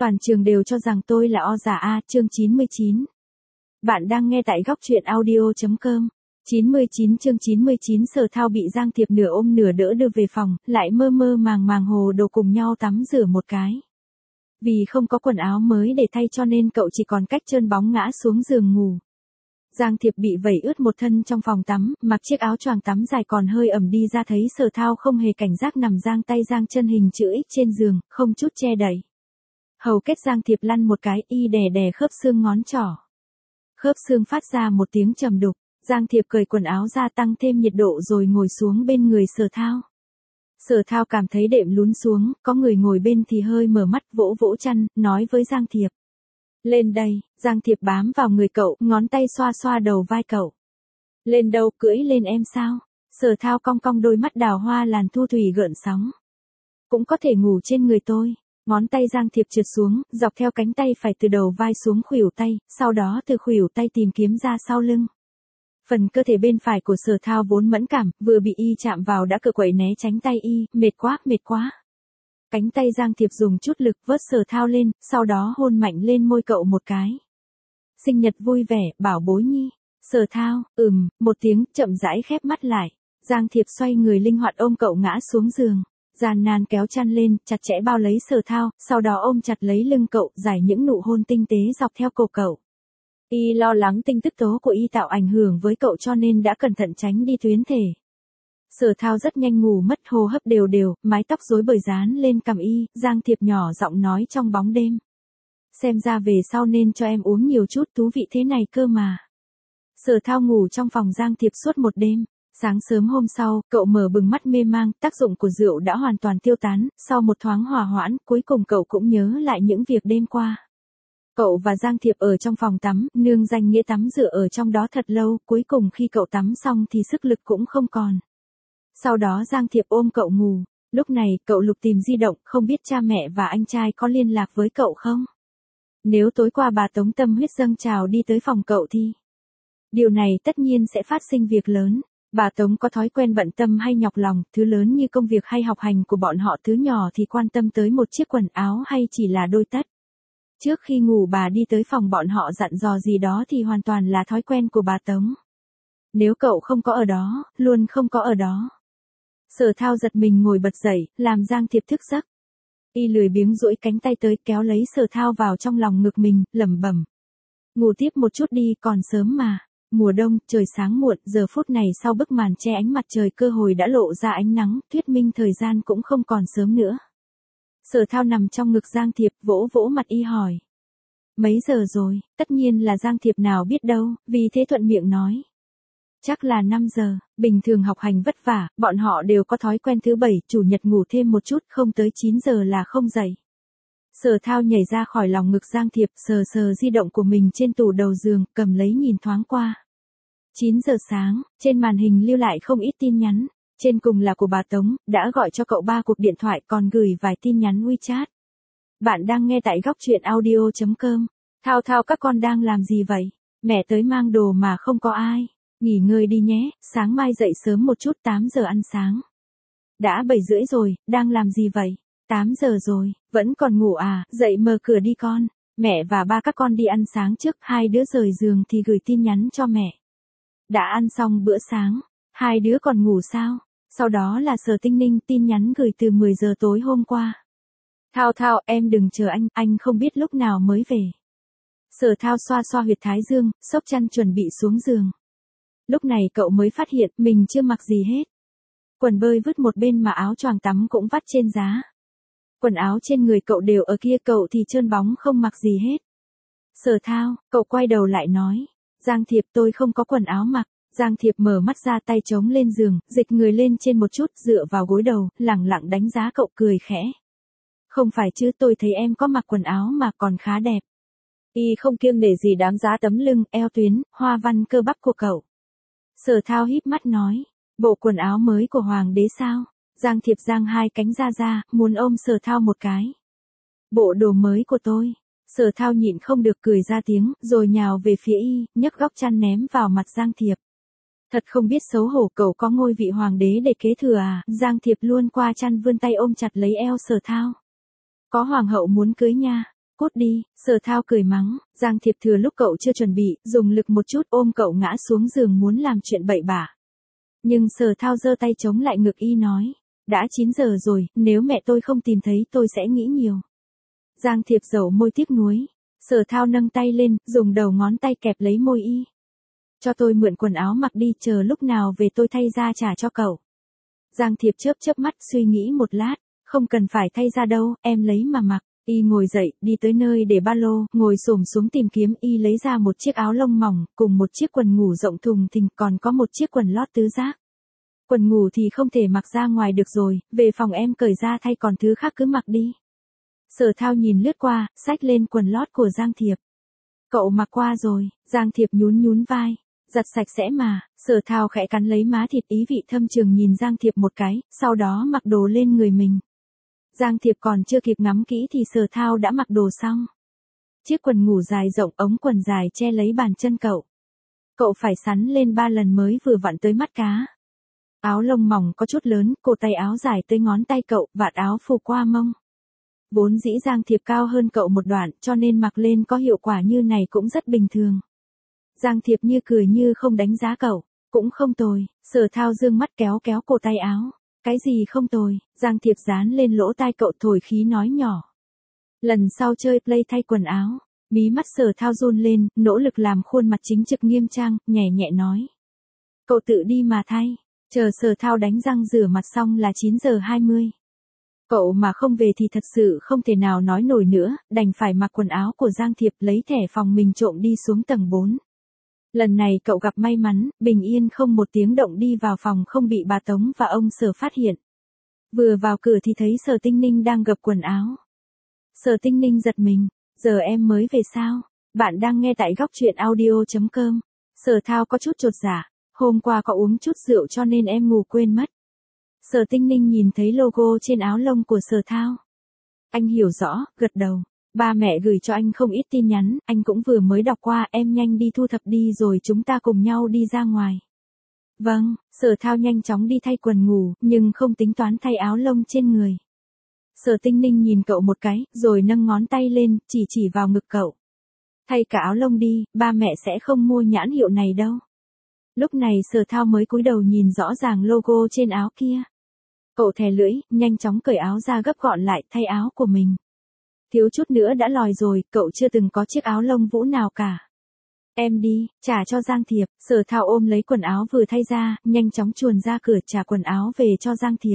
Toàn trường đều cho rằng tôi là o giả a, chương 99. Bạn đang nghe tại góc truyện audio.com. 99 chương 99 Sở Thao bị Giang Thiệp nửa ôm nửa đỡ đưa về phòng, lại mơ mơ màng màng hồ đồ cùng nhau tắm rửa một cái. Vì không có quần áo mới để thay cho nên cậu chỉ còn cách trơn bóng ngã xuống giường ngủ. Giang Thiệp bị vẩy ướt một thân trong phòng tắm, mặc chiếc áo choàng tắm dài còn hơi ẩm đi ra thấy Sở Thao không hề cảnh giác nằm giang tay giang chân hình chữ X trên giường, không chút che đậy. Hầu kết Giang Thiệp lăn một cái, y đè đè khớp xương ngón trỏ. Khớp xương phát ra một tiếng trầm đục, Giang Thiệp cởi quần áo ra tăng thêm nhiệt độ rồi ngồi xuống bên người Sở Thao. Sở Thao cảm thấy đệm lún xuống, có người ngồi bên thì hơi mở mắt vỗ vỗ chăn, nói với Giang Thiệp. Lên đây, Giang Thiệp bám vào người cậu, ngón tay xoa xoa đầu vai cậu. Lên đâu, cưỡi lên em sao? Sở Thao cong cong đôi mắt đào hoa làn thu thủy gợn sóng. Cũng có thể ngủ trên người tôi. Ngón tay Giang Thiệp trượt xuống, dọc theo cánh tay phải từ đầu vai xuống khuỷu tay, sau đó từ khuỷu tay tìm kiếm ra sau lưng. Phần cơ thể bên phải của Sở Thao vốn mẫn cảm, vừa bị y chạm vào đã cựa quậy né tránh tay y, mệt quá. Cánh tay Giang Thiệp dùng chút lực vớt Sở Thao lên, sau đó hôn mạnh lên môi cậu một cái. Sinh nhật vui vẻ, bảo bối nhi. Sở Thao, một tiếng, chậm rãi khép mắt lại. Giang Thiệp xoay người linh hoạt ôm cậu ngã xuống giường. Gian nan kéo chăn lên, chặt chẽ bao lấy Sở Thao, sau đó ôm chặt lấy lưng cậu, giải những nụ hôn tinh tế dọc theo cổ cậu. Y lo lắng tinh tức tố của y tạo ảnh hưởng với cậu cho nên đã cẩn thận tránh đi tuyến thể. Sở Thao rất nhanh ngủ mất, hô hấp đều đều, mái tóc rối bời dán lên cằm y, Giang Thiệp nhỏ giọng nói trong bóng đêm. Xem ra về sau nên cho em uống nhiều chút thú vị thế này cơ mà. Sở Thao ngủ trong phòng Giang Thiệp suốt một đêm. Sáng sớm hôm sau, cậu mở bừng mắt mê mang, tác dụng của rượu đã hoàn toàn tiêu tán, sau một thoáng hòa hoãn, cuối cùng cậu cũng nhớ lại những việc đêm qua. Cậu và Giang Thiệp ở trong phòng tắm, nương danh nghĩa tắm rửa ở trong đó thật lâu, cuối cùng khi cậu tắm xong thì sức lực cũng không còn. Sau đó Giang Thiệp ôm cậu ngủ, lúc này cậu lục tìm di động, không biết cha mẹ và anh trai có liên lạc với cậu không? Nếu tối qua bà Tống tâm huyết dâng trào đi tới phòng cậu thì... Điều này tất nhiên sẽ phát sinh việc lớn. Bà Tống có thói quen bận tâm hay nhọc lòng, thứ lớn như công việc hay học hành của bọn họ, thứ nhỏ thì quan tâm tới một chiếc quần áo hay chỉ là đôi tất. Trước khi ngủ bà đi tới phòng bọn họ dặn dò gì đó thì hoàn toàn là thói quen của bà Tống. Nếu cậu không có ở đó, luôn không có ở đó. Sở Thao giật mình ngồi bật dậy, làm Giang Thiệp thức giấc. Y lười biếng duỗi cánh tay tới kéo lấy Sở Thao vào trong lòng ngực mình, lẩm bẩm. Ngủ tiếp một chút đi, còn sớm mà. Mùa đông, trời sáng muộn, giờ phút này sau bức màn che ánh mặt trời cơ hội đã lộ ra ánh nắng, thuyết minh thời gian cũng không còn sớm nữa. Sở Thao nằm trong ngực Giang Thiệp, vỗ vỗ mặt y hỏi. Mấy giờ rồi? Tất nhiên là Giang Thiệp nào biết đâu, vì thế thuận miệng nói. Chắc là 5 giờ, bình thường học hành vất vả, bọn họ đều có thói quen thứ bảy, chủ nhật ngủ thêm một chút, không tới 9 giờ là không dậy. Sở Thao nhảy ra khỏi lòng ngực Giang Thiệp, sờ sờ di động của mình trên tủ đầu giường, cầm lấy nhìn thoáng qua. 9 giờ sáng, trên màn hình lưu lại không ít tin nhắn, trên cùng là của bà Tống, đã gọi cho cậu 3 cuộc điện thoại còn gửi vài tin nhắn WeChat. Bạn đang nghe tại góc truyện audio.com. Thao các con đang làm gì vậy? Mẹ tới mang đồ mà không có ai. Nghỉ ngơi đi nhé, sáng mai dậy sớm một chút, 8 giờ ăn sáng. Đã 7 rưỡi rồi, đang làm gì vậy? 8 giờ rồi, vẫn còn ngủ à, dậy mở cửa đi con. Mẹ và ba các con đi ăn sáng trước, hai đứa rời giường thì gửi tin nhắn cho mẹ. Đã ăn xong bữa sáng, hai đứa còn ngủ sao? Sau đó là Sở Tinh Ninh tin nhắn gửi từ 10 giờ tối hôm qua. Thao, em đừng chờ anh không biết lúc nào mới về. Sở Thao xoa xoa huyệt thái dương, xốc chăn chuẩn bị xuống giường. Lúc này cậu mới phát hiện mình chưa mặc gì hết. Quần bơi vứt một bên mà áo choàng tắm cũng vắt trên giá. Quần áo trên người cậu đều ở kia, cậu thì trơn bóng không mặc gì hết. Sở Thao, cậu quay đầu lại nói. Giang Thiệp, tôi không có quần áo mặc. Giang Thiệp mở mắt ra, tay chống lên giường, dịch người lên trên một chút, dựa vào gối đầu, lẳng lặng đánh giá cậu, cười khẽ. Không phải chứ, tôi thấy em có mặc quần áo mà còn khá đẹp. Y không kiêng nể gì đáng giá tấm lưng, eo tuyến, hoa văn cơ bắp của cậu. Sở Thao híp mắt nói. Bộ quần áo mới của Hoàng đế sao? Giang Thiệp giang hai cánh ra, muốn ôm Sở Thao một cái. Bộ đồ mới của tôi. Sở Thao nhịn không được cười ra tiếng, rồi nhào về phía y, nhấc góc chăn ném vào mặt Giang Thiệp. Thật không biết xấu hổ, cậu có ngôi vị hoàng đế để kế thừa à? Giang Thiệp luôn qua chăn vươn tay ôm chặt lấy eo Sở Thao. Có hoàng hậu muốn cưới nha. cút đi, Sở Thao cười mắng, Giang Thiệp thừa lúc cậu chưa chuẩn bị, dùng lực một chút ôm cậu ngã xuống giường muốn làm chuyện bậy bạ. Nhưng Sở Thao giơ tay chống lại ngực y nói, đã 9 giờ rồi, nếu mẹ tôi không tìm thấy tôi sẽ nghĩ nhiều. Giang Thiệp dầu môi tiếc nuối, Sở Thao nâng tay lên, dùng đầu ngón tay kẹp lấy môi y. Cho tôi mượn quần áo mặc đi, chờ lúc nào về tôi thay ra trả cho cậu. Giang Thiệp chớp chớp mắt suy nghĩ một lát, không cần phải thay ra đâu, em lấy mà mặc. Y ngồi dậy, đi tới nơi để ba lô, ngồi xổm xuống tìm kiếm, y lấy ra một chiếc áo lông mỏng, cùng một chiếc quần ngủ rộng thùng thình, còn có một chiếc quần lót tứ giác. Quần ngủ thì không thể mặc ra ngoài được rồi, về phòng em cởi ra thay, còn thứ khác cứ mặc đi. Sở Thao nhìn lướt qua, xách lên quần lót của Giang Thiệp. Cậu mặc qua rồi, Giang Thiệp nhún nhún vai. Giặt sạch sẽ mà, Sở Thao khẽ cắn lấy má thịt, ý vị thâm trường nhìn Giang Thiệp một cái, sau đó mặc đồ lên người mình. Giang Thiệp còn chưa kịp ngắm kỹ thì Sở Thao đã mặc đồ xong. Chiếc quần ngủ dài rộng, ống quần dài che lấy bàn chân cậu. Cậu phải sắn lên 3 lần mới vừa vặn tới mắt cá. Áo lông mỏng có chút lớn, cổ tay áo dài tới ngón tay cậu, vạt áo phủ qua mông. Vốn dĩ Giang Thiệp cao hơn cậu một đoạn, cho nên mặc lên có hiệu quả như này cũng rất bình thường. Giang Thiệp như cười như không đánh giá cậu, cũng không tồi. Sở Thao dương mắt kéo kéo cổ tay áo. Cái gì không tồi? Giang Thiệp dán lên lỗ tai cậu thổi khí nói nhỏ. Lần sau chơi play thay quần áo. Mí mắt Sở Thao run lên, nỗ lực làm khuôn mặt chính trực nghiêm trang, nhẹ nhẹ nói. Cậu tự đi mà thay. Chờ Sở Thao đánh răng rửa mặt xong là 9 giờ 20. Cậu mà không về thì thật sự không thể nào nói nổi nữa, đành phải mặc quần áo của Giang Thiệp, lấy thẻ phòng mình trộm đi xuống tầng 4. Lần này cậu gặp may mắn, bình yên không một tiếng động đi vào phòng, không bị bà Tống và ông Sở phát hiện. Vừa vào cửa thì thấy Sở Tinh Ninh đang gập quần áo. Sở Tinh Ninh giật mình, giờ em mới về sao? Bạn đang nghe tại góc truyện audio.com. Sở Thao có chút chột dạ, hôm qua có uống chút rượu cho nên em ngủ quên mất. Sở Tinh Ninh nhìn thấy logo trên áo lông của Sở Thao. Anh hiểu rõ, gật đầu. Ba mẹ gửi cho anh không ít tin nhắn, anh cũng vừa mới đọc qua, em nhanh đi thu thập đi rồi chúng ta cùng nhau đi ra ngoài. Vâng, Sở Thao nhanh chóng đi thay quần ngủ, nhưng không tính toán thay áo lông trên người. Sở Tinh Ninh nhìn cậu một cái, rồi nâng ngón tay lên, chỉ vào ngực cậu. Thay cả áo lông đi, ba mẹ sẽ không mua nhãn hiệu này đâu. Lúc này Sở Thao mới cúi đầu nhìn rõ ràng logo trên áo kia. Cậu thè lưỡi, nhanh chóng cởi áo ra gấp gọn lại, thay áo của mình. Thiếu chút nữa đã lòi rồi, cậu chưa từng có chiếc áo lông vũ nào cả. Em đi, trả cho Giang Thiệp. Sở Thao ôm lấy quần áo vừa thay ra, nhanh chóng chuồn ra cửa trả quần áo về cho Giang Thiệp.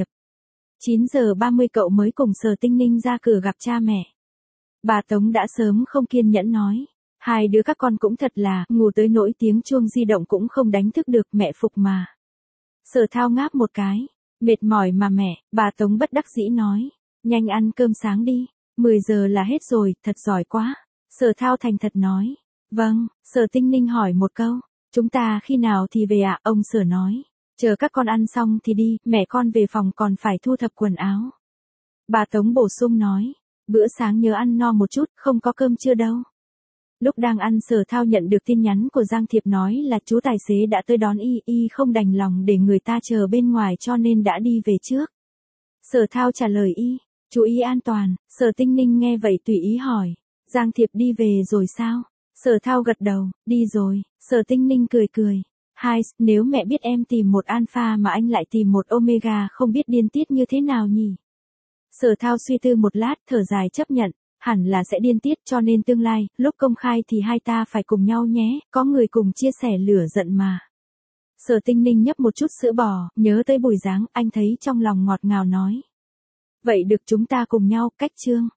9 giờ 30 cậu mới cùng Sở Tinh Ninh ra cửa gặp cha mẹ. Bà Tống đã sớm không kiên nhẫn nói. Hai đứa các con cũng thật là, ngủ tới nỗi tiếng chuông di động cũng không đánh thức được, mẹ phục mà. Sở Thao ngáp một cái. Mệt mỏi mà mẹ, bà Tống bất đắc dĩ nói. Nhanh ăn cơm sáng đi. 10 giờ là hết rồi, thật giỏi quá. Sở Thao thành thật nói. Vâng, Sở Tinh Ninh hỏi một câu. Chúng ta khi nào thì về ạ? Ông Sở nói. Chờ các con ăn xong thì đi, mẹ con về phòng còn phải thu thập quần áo. Bà Tống bổ sung nói. Bữa sáng nhớ ăn no một chút, không có cơm trưa đâu. Lúc đang ăn Sở Thao nhận được tin nhắn của Giang Thiệp nói là chú tài xế đã tới đón y không đành lòng để người ta chờ bên ngoài cho nên đã đi về trước. Sở Thao trả lời y. Chú ý an toàn. Sở Tinh Ninh nghe vậy tùy ý hỏi. Giang Thiệp đi về rồi sao? Sở Thao gật đầu, đi rồi. Sở Tinh Ninh cười cười. Hai, nếu mẹ biết em tìm một alpha mà anh lại tìm một omega không biết điên tiết như thế nào nhỉ? Sở Thao suy tư một lát, thở dài chấp nhận. Hẳn là sẽ điên tiết cho nên tương lai, lúc công khai thì hai ta phải cùng nhau nhé, có người cùng chia sẻ lửa giận mà. Sở Tinh Ninh nhấp một chút sữa bò, nhớ tới buổi giáng, anh thấy trong lòng ngọt ngào nói. Vậy được chúng ta cùng nhau, cách chương.